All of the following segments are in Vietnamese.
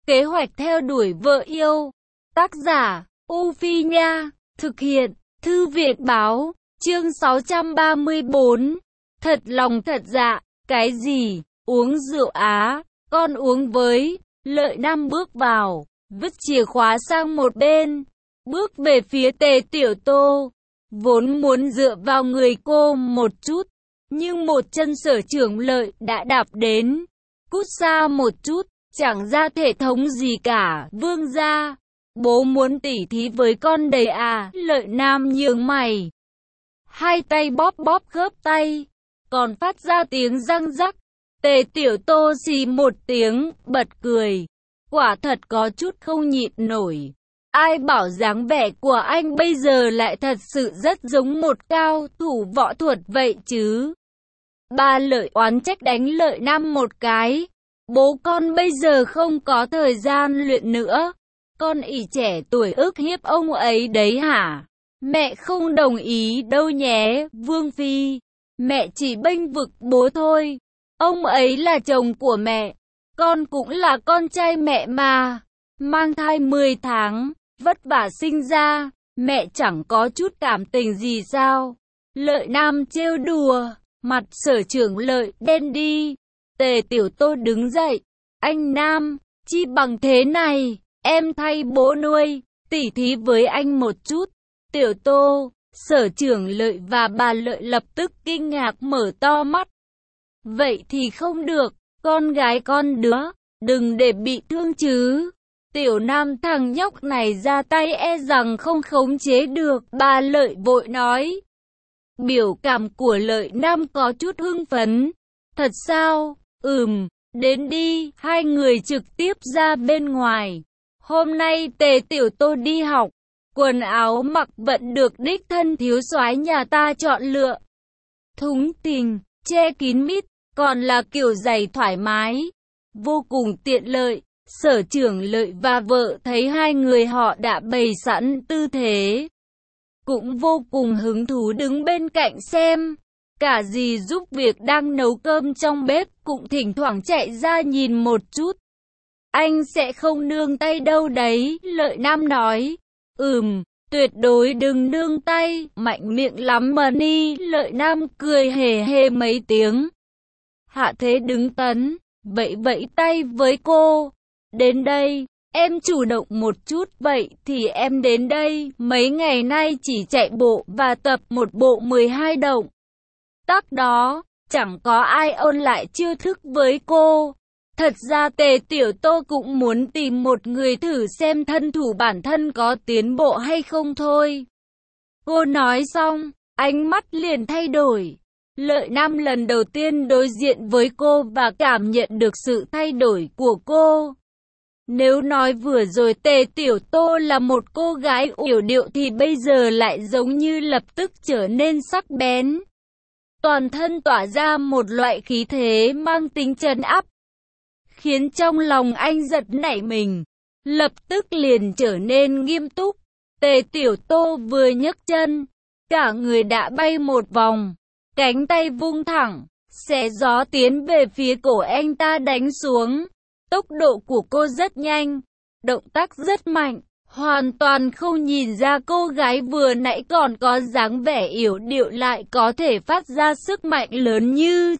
Kế hoạch theo đuổi vợ yêu. Tác giả, U Phi Nha. Thực hiện, Thư viện Báo. Chương 634. Thật lòng thật dạ. Cái gì? Uống rượu á? Con uống với. Lợi Nam bước vào, vứt chìa khóa sang một bên, bước về phía Tề Tiểu Tô. Vốn muốn dựa vào người cô một chút, nhưng một chân Sở Trưởng Lợi đã đạp đến. Cút xa một chút, chẳng ra thể thống gì cả. Vương gia, bố muốn tỉ thí với con đấy à? Lợi Nam nhướng mày, hai tay bóp bóp khớp tay, còn phát ra tiếng răng rắc. Tề Tiểu Tô xì một tiếng, bật cười. Quả thật có chút không nhịn nổi. Ai bảo dáng vẻ của anh bây giờ lại thật sự rất giống một cao thủ võ thuật vậy chứ? Ba Lợi oán trách đánh Lợi Nam một cái. Bố con bây giờ không có thời gian luyện nữa. Con ỷ trẻ tuổi ức hiếp ông ấy đấy hả? Mẹ không đồng ý đâu nhé, Vương Phi. Mẹ chỉ bênh vực bố thôi. Ông ấy là chồng của mẹ, con cũng là con trai mẹ mà. Mang thai 10 tháng, vất vả sinh ra, mẹ chẳng có chút cảm tình gì sao? Lợi Nam trêu đùa, mặt Sở Trưởng Lợi đen đi. Tề Tiểu Tô đứng dậy. Anh Nam, chi bằng thế này, em thay bố nuôi, tỉ thí với anh một chút. Tiểu Tô, Sở Trưởng Lợi và bà Lợi lập tức kinh ngạc mở to mắt. Vậy thì không được, con gái con đứa, đừng để bị thương chứ. Tiểu Nam thằng nhóc này ra tay e rằng không khống chế được, bà Lợi vội nói. Biểu cảm của Lợi Nam có chút hưng phấn. Thật sao? Đến đi, hai người trực tiếp ra bên ngoài. Hôm nay Tề Tiểu Tô đi học, quần áo mặc vẫn được đích thân thiếu soái nhà ta chọn lựa. Thúng tình, che kín mít, còn là kiểu giày thoải mái, vô cùng tiện lợi. Sở Trưởng Lợi và vợ thấy hai người họ đã bày sẵn tư thế, cũng vô cùng hứng thú đứng bên cạnh xem. Cả dì giúp việc đang nấu cơm trong bếp cũng thỉnh thoảng chạy ra nhìn một chút. Anh sẽ không nương tay đâu đấy, Lợi Nam nói. Tuyệt đối đừng nương tay, mạnh miệng lắm mà ni. Lợi Nam cười hề hề mấy tiếng. Hạ Thế đứng tấn, vẫy tay với cô. Đến đây, em chủ động một chút, vậy thì em đến đây. Mấy ngày nay chỉ chạy bộ và tập một bộ 12 động tác đó, chẳng có ai ôn lại chiêu thức với cô. Thật ra Tề Tiểu Tô cũng muốn tìm một người thử xem thân thủ bản thân có tiến bộ hay không thôi. Cô nói xong, ánh mắt liền thay đổi. Lợi Nam lần đầu tiên đối diện với cô và cảm nhận được sự thay đổi của cô. Nếu nói vừa rồi Tề Tiểu Tô là một cô gái yểu điệu thì bây giờ lại giống như lập tức trở nên sắc bén. Toàn thân tỏa ra một loại khí thế mang tính trấn áp, khiến trong lòng anh giật nảy mình, lập tức liền trở nên nghiêm túc. Tề Tiểu Tô vừa nhấc chân, cả người đã bay một vòng, cánh tay vung thẳng, xé gió tiến về phía cổ anh ta đánh xuống. Tốc độ của cô rất nhanh, động tác rất mạnh, hoàn toàn không nhìn ra cô gái vừa nãy còn có dáng vẻ yểu điệu lại có thể phát ra sức mạnh lớn như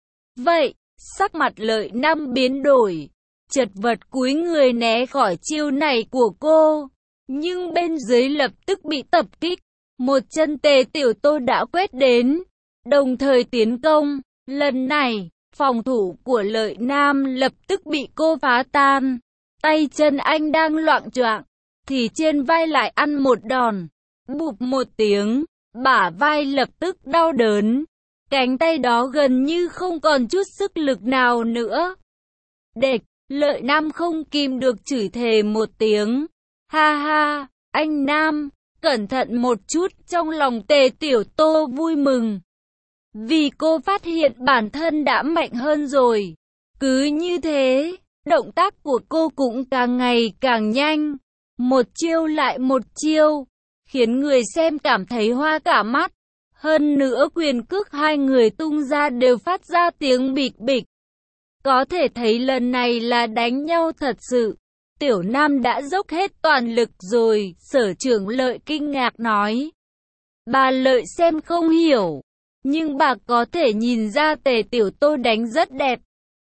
vậy. Sắc mặt Lợi Nam biến đổi, chật vật cúi người né khỏi chiêu này của cô, nhưng bên dưới lập tức bị tập kích. Một chân Tề Tiểu Tô đã quét đến, đồng thời tiến công. Lần này, phòng thủ của Lợi Nam lập tức bị cô phá tan. Tay chân anh đang loạng choạng, thì trên vai lại ăn một đòn. Bụp một tiếng, bả vai lập tức đau đớn. Cánh tay đó gần như không còn chút sức lực nào nữa. Đệt, Lợi Nam không kìm được chửi thề một tiếng. Ha ha, anh Nam, cẩn thận một chút. Trong lòng Tề Tiểu Tô vui mừng, vì cô phát hiện bản thân đã mạnh hơn rồi. Cứ như thế, động tác của cô cũng càng ngày càng nhanh. Một chiêu lại một chiêu, khiến người xem cảm thấy hoa cả mắt. Hơn nữa quyền cước hai người tung ra đều phát ra tiếng bịch bịch. Có thể thấy lần này là đánh nhau thật sự. Tiểu Nam đã dốc hết toàn lực rồi, Sở Trưởng Lợi kinh ngạc nói. Bà Lợi xem không hiểu, nhưng bà có thể nhìn ra Tề Tiểu Tô đánh rất đẹp.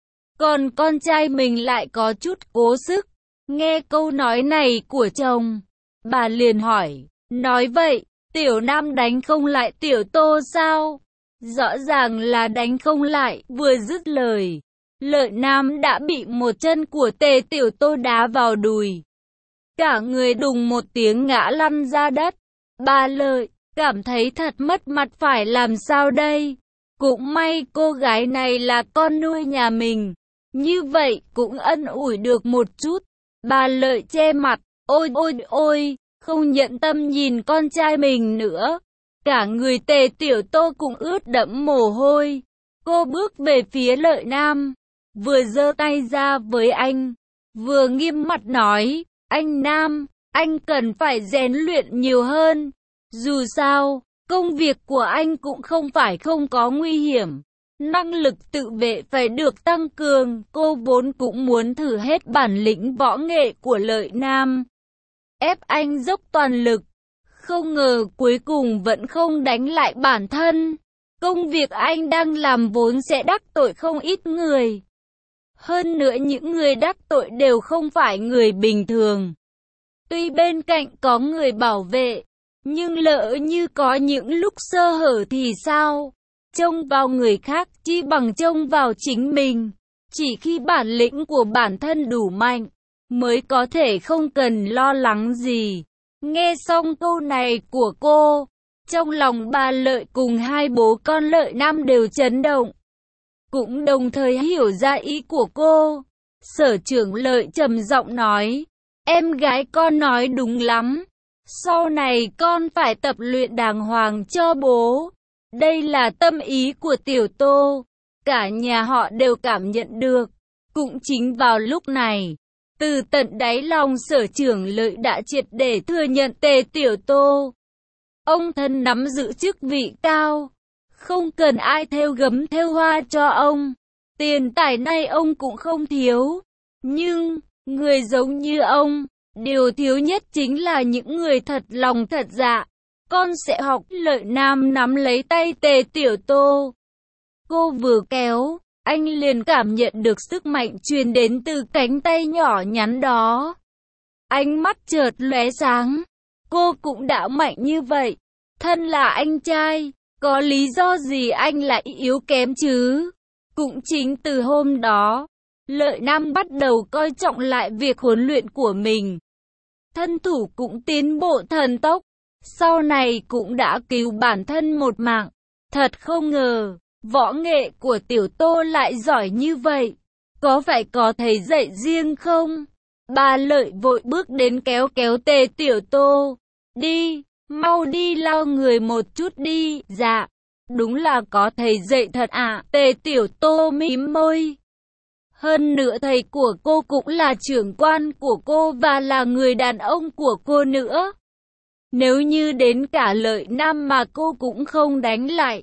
Còn con trai mình lại có chút cố sức. Nghe câu nói này của chồng, bà liền hỏi, nói vậy, Tiểu Nam đánh không lại Tiểu Tô sao? Rõ ràng là đánh không lại, vừa dứt lời. Lợi Nam đã bị một chân của Tề Tiểu Tô đá vào đùi. Cả người đùng một tiếng ngã lăn ra đất. Bà Lợi cảm thấy thật mất mặt, phải làm sao đây? Cũng may cô gái này là con nuôi nhà mình. Như vậy cũng ân ủi được một chút. Bà Lợi che mặt, ôi ôi ôi, không nhận tâm nhìn con trai mình nữa. Cả người Tề Tiểu Tô cũng ướt đẫm mồ hôi. Cô bước về phía Lợi Nam, vừa giơ tay ra với anh, vừa nghiêm mặt nói, anh Nam, anh cần phải rèn luyện nhiều hơn. Dù sao, công việc của anh cũng không phải không có nguy hiểm. Năng lực tự vệ phải được tăng cường, cô vốn cũng muốn thử hết bản lĩnh võ nghệ của Lợi Nam. Ép anh dốc toàn lực, không ngờ cuối cùng vẫn không đánh lại bản thân. Công việc anh đang làm vốn sẽ đắc tội không ít người. Hơn nữa những người đắc tội đều không phải người bình thường. Tuy bên cạnh có người bảo vệ, nhưng lỡ như có những lúc sơ hở thì sao? Trông vào người khác chi bằng trông vào chính mình. Chỉ khi bản lĩnh của bản thân đủ mạnh, mới có thể không cần lo lắng gì. Nghe xong câu này của cô, trong lòng bà Lợi cùng hai bố con Lợi Nam đều chấn động. Cũng đồng thời hiểu ra ý của cô. Sở Trưởng Lợi trầm giọng nói, em gái con nói đúng lắm. Sau này con phải tập luyện đàng hoàng cho bố. Đây là tâm ý của Tiểu Tô. Cả nhà họ đều cảm nhận được. Cũng chính vào lúc này, từ tận đáy lòng Sở Trưởng Lợi đã triệt để thừa nhận Tề Tiểu Tô. Ông thân nắm giữ chức vị cao, không cần ai thêu gấm thêu hoa cho ông. Tiền tài nay ông cũng không thiếu. Nhưng, người giống như ông, điều thiếu nhất chính là những người thật lòng thật dạ. Con sẽ học. Lợi Nam nắm lấy tay Tề Tiểu Tô. Cô vừa kéo, anh liền cảm nhận được sức mạnh truyền đến từ cánh tay nhỏ nhắn đó. Ánh mắt chợt lóe sáng. Cô cũng đã mạnh như vậy. Thân là anh trai, có lý do gì anh lại yếu kém chứ? Cũng chính từ hôm đó, Lợi Nam bắt đầu coi trọng lại việc huấn luyện của mình. Thân thủ cũng tiến bộ thần tốc. Sau này cũng đã cứu bản thân một mạng. Thật không ngờ, võ nghệ của Tiểu Tô lại giỏi như vậy. Có phải có thầy dạy riêng không? Bà Lợi vội bước đến kéo kéo Tề Tiểu Tô. Đi, mau đi lau người một chút đi. Dạ, đúng là có thầy dạy thật ạ. Tề Tiểu Tô mím môi. Hơn nữa thầy của cô cũng là trưởng quan của cô và là người đàn ông của cô nữa. Nếu như đến cả Lợi Nam mà cô cũng không đánh lại,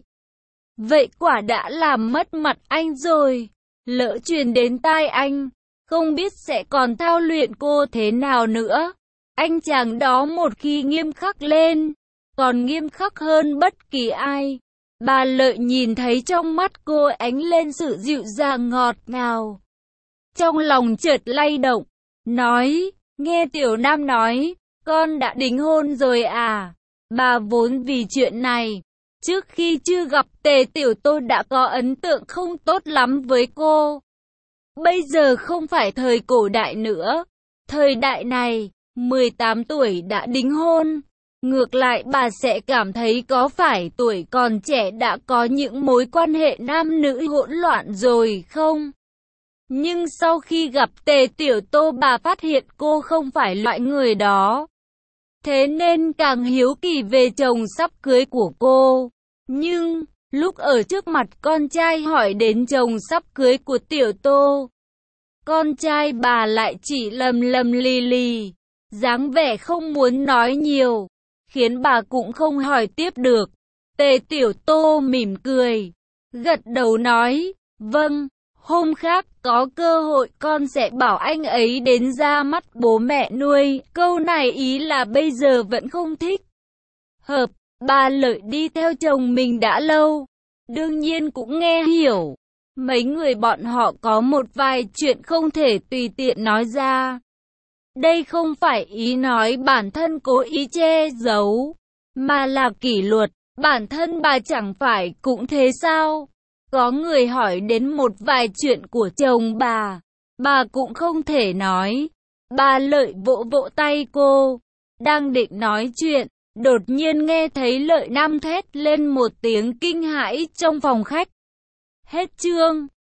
vậy quả đã làm mất mặt anh rồi. Lỡ truyền đến tai anh, không biết sẽ còn thao luyện cô thế nào nữa. Anh chàng đó một khi nghiêm khắc lên, còn nghiêm khắc hơn bất kỳ ai. Bà Lợi nhìn thấy trong mắt cô ánh lên sự dịu dàng ngọt ngào. Trong lòng chợt lay động, nói, nghe Tiểu Nam nói, con đã đính hôn rồi à? Bà vốn vì chuyện này, trước khi chưa gặp Tề Tiểu Tô đã có ấn tượng không tốt lắm với cô. Bây giờ không phải thời cổ đại nữa. Thời đại này, 18 tuổi đã đính hôn. Ngược lại bà sẽ cảm thấy có phải tuổi còn trẻ đã có những mối quan hệ nam nữ hỗn loạn rồi không? Nhưng sau khi gặp Tề Tiểu Tô bà phát hiện cô không phải loại người đó. Thế nên càng hiếu kỳ về chồng sắp cưới của cô. Nhưng, lúc ở trước mặt con trai hỏi đến chồng sắp cưới của Tiểu Tô, con trai bà lại chỉ lầm lầm lì lì, dáng vẻ không muốn nói nhiều, khiến bà cũng không hỏi tiếp được. Tề Tiểu Tô mỉm cười, gật đầu nói, vâng, Hôm khác có cơ hội con sẽ bảo anh ấy đến ra mắt bố mẹ nuôi. Câu này ý là bây giờ vẫn không thích hợp. Bà Lợi đi theo chồng mình đã lâu, đương nhiên cũng nghe hiểu. Mấy người bọn họ có một vài chuyện không thể tùy tiện nói ra. Đây không phải ý nói bản thân cố ý che giấu, mà là kỷ luật. Bản thân bà chẳng phải cũng thế sao? Có người hỏi đến một vài chuyện của chồng bà cũng không thể nói. Bà Lợi vỗ vỗ tay cô, đang định nói chuyện, đột nhiên nghe thấy Lợi Nam thét lên một tiếng kinh hãi trong phòng khách. Hết chương.